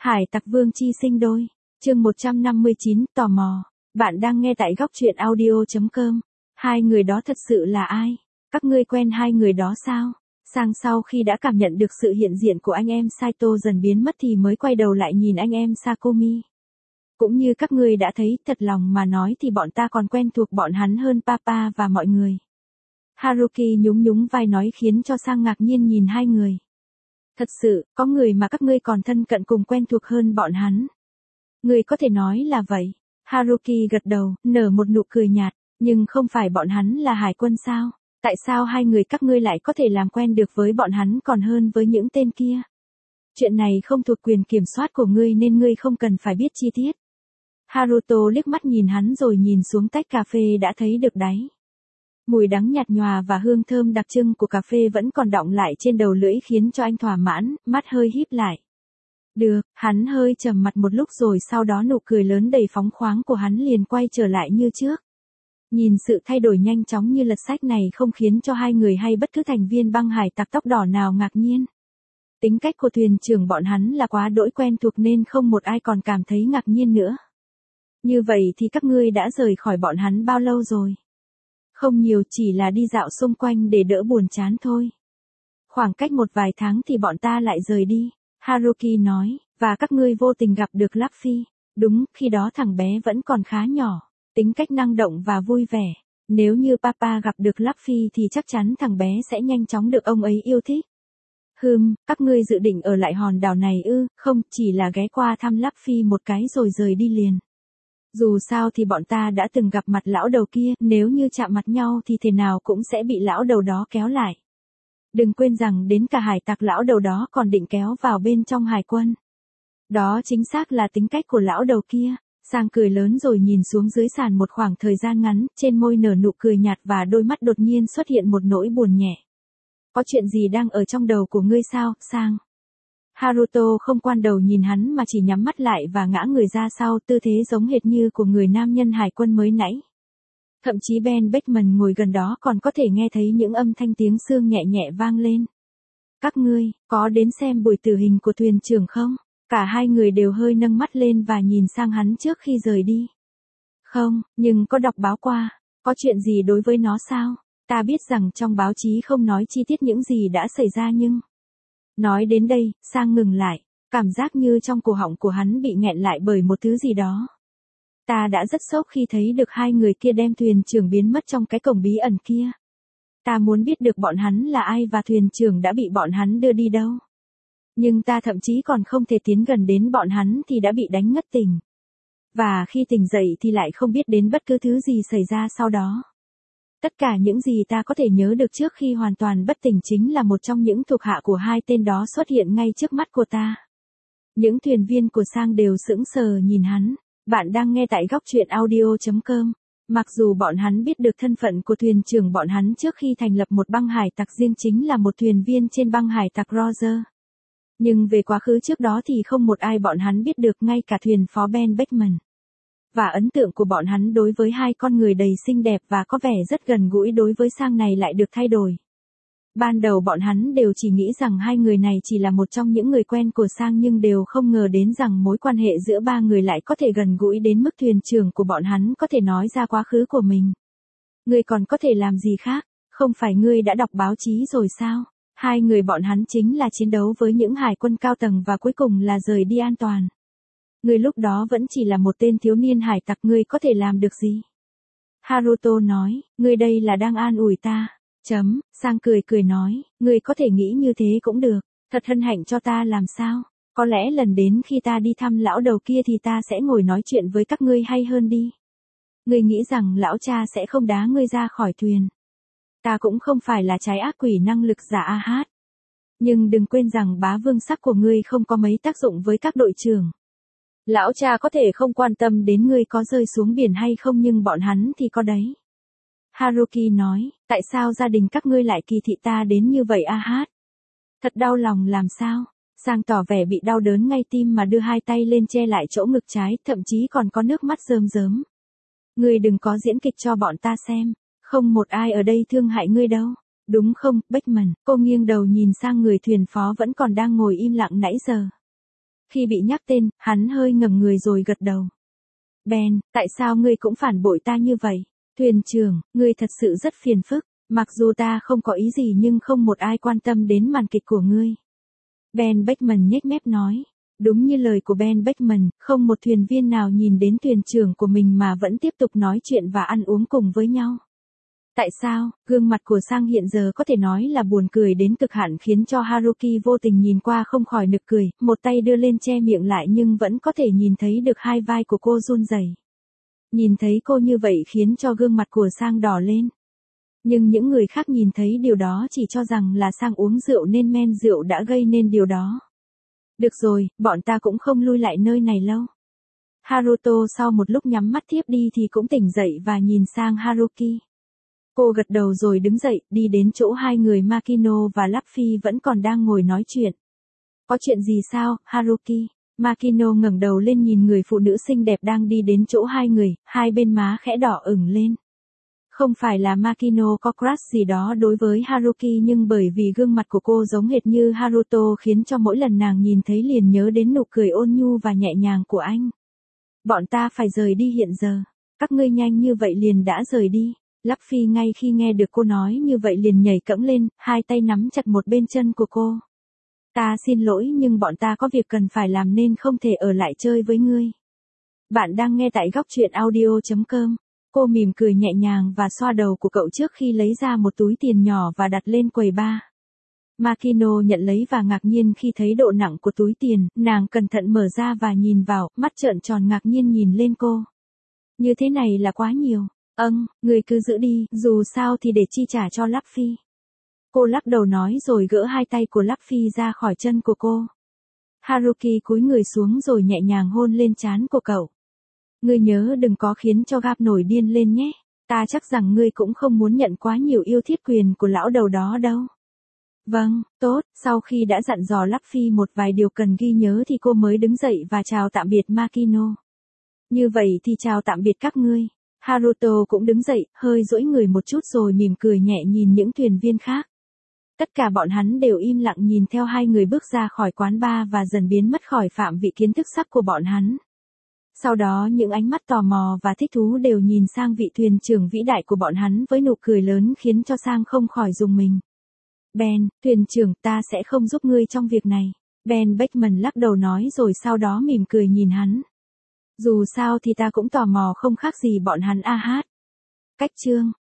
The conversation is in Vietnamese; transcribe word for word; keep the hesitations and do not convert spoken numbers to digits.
Hải tặc vương chi sinh đôi. Chương một trăm năm mươi chín, tò mò. Bạn đang nghe tại góc truyện audio chấm com. Hai người đó thật sự là ai? Các ngươi quen hai người đó sao? Sang sau khi đã cảm nhận được sự hiện diện của anh em Saito dần biến mất thì mới quay đầu lại nhìn anh em Sakomi. Cũng như các ngươi đã thấy, thật lòng mà nói thì bọn ta còn quen thuộc bọn hắn hơn Papa và mọi người. Haruki nhún nhún vai nói khiến cho Sang ngạc nhiên nhìn hai người. Thật sự, có người mà các ngươi còn thân cận cùng quen thuộc hơn bọn hắn. Ngươi có thể nói là vậy. Haruki gật đầu, nở một nụ cười nhạt, nhưng không phải bọn hắn là hải quân sao? Tại sao hai người các ngươi lại có thể làm quen được với bọn hắn còn hơn với những tên kia? Chuyện này không thuộc quyền kiểm soát của ngươi nên ngươi không cần phải biết chi tiết. Haruto liếc mắt nhìn hắn rồi nhìn xuống tách cà phê đã thấy được đáy. Mùi đắng nhạt nhòa và hương thơm đặc trưng của cà phê vẫn còn đọng lại trên đầu lưỡi khiến cho anh thỏa mãn, mắt hơi híp lại. Được, hắn hơi trầm mặt một lúc rồi sau đó nụ cười lớn đầy phóng khoáng của hắn liền quay trở lại như trước. Nhìn sự thay đổi nhanh chóng như lật sách này không khiến cho hai người hay bất cứ thành viên băng hải tặc tóc đỏ nào ngạc nhiên. Tính cách của thuyền trưởng bọn hắn là quá đỗi quen thuộc nên không một ai còn cảm thấy ngạc nhiên nữa. Như vậy thì các ngươi đã rời khỏi bọn hắn bao lâu rồi? Không nhiều, chỉ là đi dạo xung quanh để đỡ buồn chán thôi. Khoảng cách một vài tháng thì bọn ta lại rời đi, Haruki nói, và các ngươi vô tình gặp được Luffy. Đúng, khi đó thằng bé vẫn còn khá nhỏ, tính cách năng động và vui vẻ. Nếu như Papa gặp được Luffy thì chắc chắn thằng bé sẽ nhanh chóng được ông ấy yêu thích. Hừm, các ngươi dự định ở lại hòn đảo này ư? Không, chỉ là ghé qua thăm Luffy một cái rồi rời đi liền. Dù sao thì bọn ta đã từng gặp mặt lão đầu kia, nếu như chạm mặt nhau thì thế nào cũng sẽ bị lão đầu đó kéo lại. Đừng quên rằng đến cả hải tặc lão đầu đó còn định kéo vào bên trong hải quân. Đó chính xác là tính cách của lão đầu kia. Sang cười lớn rồi nhìn xuống dưới sàn một khoảng thời gian ngắn, trên môi nở nụ cười nhạt và đôi mắt đột nhiên xuất hiện một nỗi buồn nhẹ. Có chuyện gì đang ở trong đầu của ngươi sao, Sang? Haruto không quan đầu nhìn hắn mà chỉ nhắm mắt lại và ngã người ra sau, tư thế giống hệt như của người nam nhân hải quân mới nãy. Thậm chí Ben Beckman ngồi gần đó còn có thể nghe thấy những âm thanh tiếng xương nhẹ nhẹ vang lên. Các ngươi, có đến xem buổi tử hình của thuyền trưởng không? Cả hai người đều hơi nâng mắt lên và nhìn sang hắn trước khi rời đi. Không, nhưng có đọc báo qua. Có chuyện gì đối với nó sao? Ta biết rằng trong báo chí không nói chi tiết những gì đã xảy ra nhưng... Nói đến đây, Sang ngừng lại, cảm giác như trong cổ họng của hắn bị nghẹn lại bởi một thứ gì đó. Ta đã rất sốc khi thấy được hai người kia đem thuyền trưởng biến mất trong cái cổng bí ẩn kia. Ta muốn biết được bọn hắn là ai và thuyền trưởng đã bị bọn hắn đưa đi đâu. Nhưng ta thậm chí còn không thể tiến gần đến bọn hắn thì đã bị đánh ngất tỉnh. Và khi tỉnh dậy thì lại không biết đến bất cứ thứ gì xảy ra sau đó. Tất cả những gì ta có thể nhớ được trước khi hoàn toàn bất tỉnh chính là một trong những thuộc hạ của hai tên đó xuất hiện ngay trước mắt của ta. Những thuyền viên của Sang đều sững sờ nhìn hắn. Bạn đang nghe tại góc truyện audio chấm com. Mặc dù bọn hắn biết được thân phận của thuyền trưởng bọn hắn trước khi thành lập một băng hải tặc riêng chính là một thuyền viên trên băng hải tặc Roger. Nhưng về quá khứ trước đó thì không một ai bọn hắn biết được, ngay cả thuyền phó Ben Beckman. Và ấn tượng của bọn hắn đối với hai con người đầy xinh đẹp và có vẻ rất gần gũi đối với Sang này lại được thay đổi. Ban đầu bọn hắn đều chỉ nghĩ rằng hai người này chỉ là một trong những người quen của Sang nhưng đều không ngờ đến rằng mối quan hệ giữa ba người lại có thể gần gũi đến mức thuyền trưởng của bọn hắn có thể nói ra quá khứ của mình. Ngươi còn có thể làm gì khác, không phải ngươi đã đọc báo chí rồi sao? Hai người bọn hắn chính là chiến đấu với những hải quân cao tầng và cuối cùng là rời đi an toàn. Ngươi lúc đó vẫn chỉ là một tên thiếu niên hải tặc, ngươi có thể làm được gì? Haruto nói, ngươi đây là đang an ủi ta. Chấm, Sang cười cười nói, ngươi có thể nghĩ như thế cũng được, thật hân hạnh cho ta làm sao? Có lẽ lần đến khi ta đi thăm lão đầu kia thì ta sẽ ngồi nói chuyện với các ngươi hay hơn đi. Ngươi nghĩ rằng lão cha sẽ không đá ngươi ra khỏi thuyền. Ta cũng không phải là trái ác quỷ năng lực giả a hát. Nhưng đừng quên rằng bá vương sắc của ngươi không có mấy tác dụng với các đội trưởng. Lão cha có thể không quan tâm đến ngươi có rơi xuống biển hay không nhưng bọn hắn thì có đấy. Haruki nói, tại sao gia đình các ngươi lại kỳ thị ta đến như vậy a hát? Thật đau lòng làm sao? Sang tỏ vẻ bị đau đớn ngay tim mà đưa hai tay lên che lại chỗ ngực trái, thậm chí còn có nước mắt rơm rớm. Ngươi đừng có diễn kịch cho bọn ta xem, không một ai ở đây thương hại ngươi đâu. Đúng không, Beckman? Cô nghiêng đầu nhìn sang người thuyền phó vẫn còn đang ngồi im lặng nãy giờ. Khi bị nhắc tên, hắn hơi ngẩng người rồi gật đầu. Ben, tại sao ngươi cũng phản bội ta như vậy? Thuyền trưởng, ngươi thật sự rất phiền phức, mặc dù ta không có ý gì nhưng không một ai quan tâm đến màn kịch của ngươi. Ben Beckman nhếch mép nói. Đúng như lời của Ben Beckman, không một thuyền viên nào nhìn đến thuyền trưởng của mình mà vẫn tiếp tục nói chuyện và ăn uống cùng với nhau. Tại sao? Gương mặt của Sang hiện giờ có thể nói là buồn cười đến cực hạn khiến cho Haruki vô tình nhìn qua không khỏi nực cười, một tay đưa lên che miệng lại nhưng vẫn có thể nhìn thấy được hai vai của cô run rẩy. Nhìn thấy cô như vậy khiến cho gương mặt của Sang đỏ lên. Nhưng những người khác nhìn thấy điều đó chỉ cho rằng là Sang uống rượu nên men rượu đã gây nên điều đó. Được rồi, bọn ta cũng không lui lại nơi này lâu. Haruto sau một lúc nhắm mắt thiếp đi thì cũng tỉnh dậy và nhìn sang Haruki. Cô gật đầu rồi đứng dậy, đi đến chỗ hai người Makino và Luffy vẫn còn đang ngồi nói chuyện. Có chuyện gì sao, Haruki? Makino ngẩng đầu lên nhìn người phụ nữ xinh đẹp đang đi đến chỗ hai người, hai bên má khẽ đỏ ửng lên. Không phải là Makino có crush gì đó đối với Haruki nhưng bởi vì gương mặt của cô giống hệt như Haruto khiến cho mỗi lần nàng nhìn thấy liền nhớ đến nụ cười ôn nhu và nhẹ nhàng của anh. Bọn ta phải rời đi hiện giờ. Các ngươi nhanh như vậy liền đã rời đi. Luffy ngay khi nghe được cô nói như vậy liền nhảy cẫng lên, hai tay nắm chặt một bên chân của cô. Ta xin lỗi nhưng bọn ta có việc cần phải làm nên không thể ở lại chơi với ngươi. Bạn đang nghe tại góc truyện audio chấm com. Cô mỉm cười nhẹ nhàng và xoa đầu của cậu trước khi lấy ra một túi tiền nhỏ và đặt lên quầy bar. Makino nhận lấy và ngạc nhiên khi thấy độ nặng của túi tiền, nàng cẩn thận mở ra và nhìn vào, mắt trợn tròn ngạc nhiên nhìn lên cô. Như thế này là quá nhiều. Âng, người cứ giữ đi, dù sao thì để chi trả cho Luffy. Cô lắc đầu nói rồi gỡ hai tay của Luffy ra khỏi chân của cô. Haruki cúi người xuống rồi nhẹ nhàng hôn lên trán của cậu. Ngươi nhớ đừng có khiến cho Gap nổi điên lên nhé. Ta chắc rằng ngươi cũng không muốn nhận quá nhiều yêu thiết quyền của lão đầu đó đâu. Vâng, tốt, sau khi đã dặn dò Luffy một vài điều cần ghi nhớ thì cô mới đứng dậy và chào tạm biệt Makino. Như vậy thì chào tạm biệt các ngươi. Haruto cũng đứng dậy, hơi duỗi người một chút rồi mỉm cười nhẹ nhìn những thuyền viên khác. Tất cả bọn hắn đều im lặng nhìn theo hai người bước ra khỏi quán bar và dần biến mất khỏi phạm vị kiến thức sắc của bọn hắn. Sau đó những ánh mắt tò mò và thích thú đều nhìn sang vị thuyền trưởng vĩ đại của bọn hắn với nụ cười lớn khiến cho Sang không khỏi rùng mình. Ben, thuyền trưởng, ta sẽ không giúp ngươi trong việc này. Ben Beckman lắc đầu nói rồi sau đó mỉm cười nhìn hắn. Dù sao thì ta cũng tò mò không khác gì bọn hắn a hát. Cách chương